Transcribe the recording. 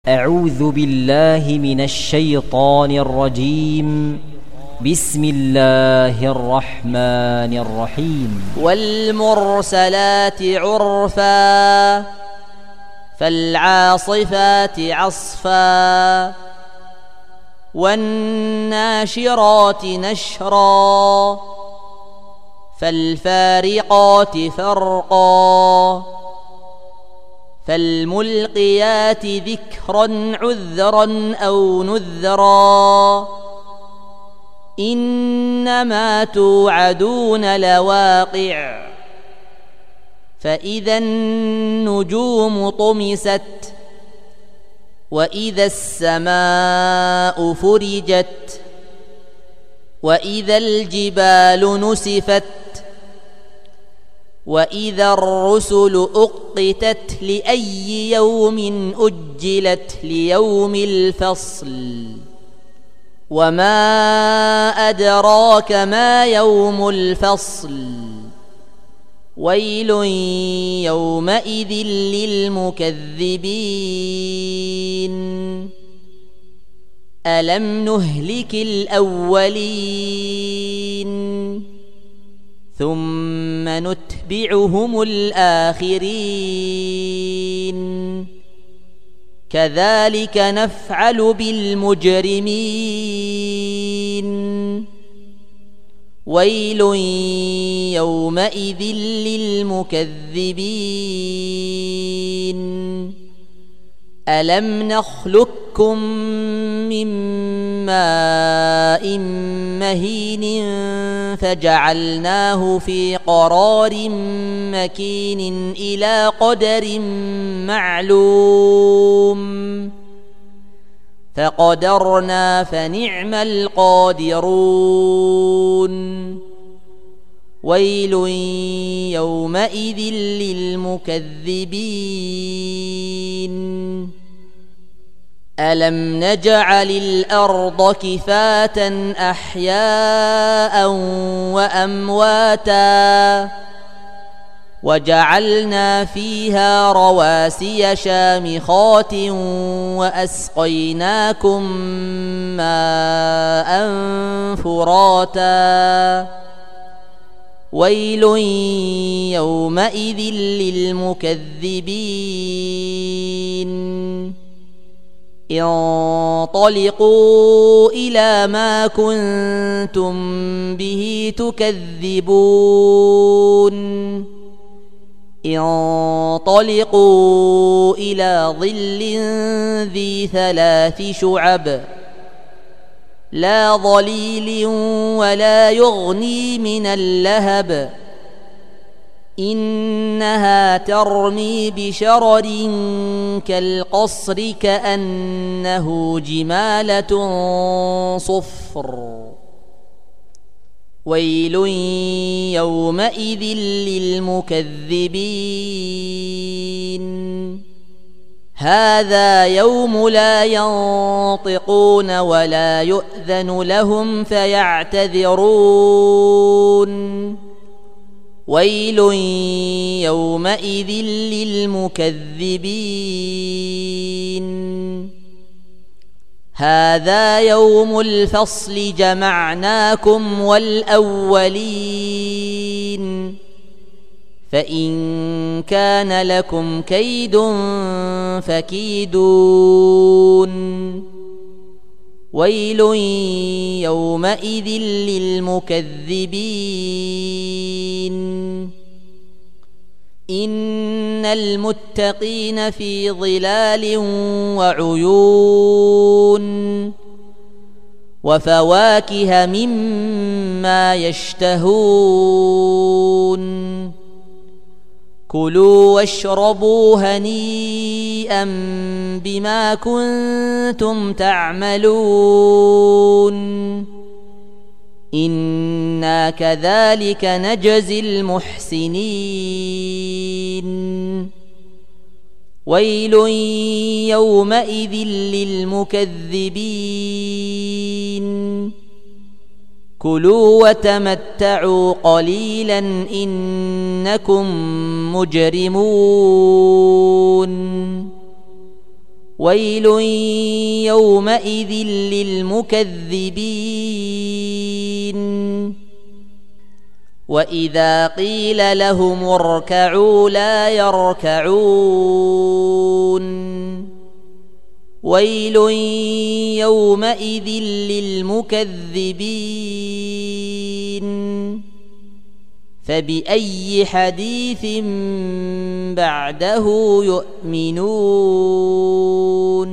أعوذ بالله من الشيطان الرجيم. بسم الله الرحمن الرحيم. والمرسلات عرفا فالعاصفات عصفا والناشرات نشرا فالفارقات فرقا فالملقيات ذكرا عذرا أو نذرا إنما توعدون لواقع فإذا النجوم طمست وإذا السماء فرجت وإذا الجبال نسفت وإذا الرسل أقتت لأي يوم أجلت ليوم الفصل وما أدراك ما يوم الفصل ويل يومئذ للمكذبين ألم نهلك الأولين ثم نتبعهم الآخرين كذلك نفعل بالمجرمين ويل يومئذ للمكذبين ألم نخلقكم من ماء مهين فجعلناه في قرار مكين إلى قدر معلوم فقدرنا فنعم القادرون ويل يومئذ للمكذبين ألم نجعل الأرض كفاة أحياء وأمواتا وجعلنا فيها رواسي شامخات وأسقيناكم ماء فراتا ويل يومئذ للمكذبين انطلقوا إلى ما كنتم به تكذبون انطلقوا إلى ظل ذي 3 شعب لا ظليل ولا يغني من اللهب إنها ترمي بشرر كالقصر كأنه جمالة صفر ويل يومئذ للمكذبين هذا يوم لا ينطقون ولا يؤذن لهم فيعتذرون ويل يومئذ للمكذبين هذا يوم الفصل جمعناكم والأولين فإن كان لكم كيد فكيدون ويل يومئذ للمكذبين إن المتقين في ظلال وعيون وفواكه مما يشتهون كلوا واشربوا هنيئا بما كنتم تعملون إنا كذلك نجزي المحسنين ويل يومئذ للمكذبين كلوا وتمتعوا قليلا إنكم مجرمون ويل يومئذ للمكذبين وإذا قيل لهم اركعوا لا يركعون ويل يومئذ للمكذبين فبأي حديث بعده يؤمنون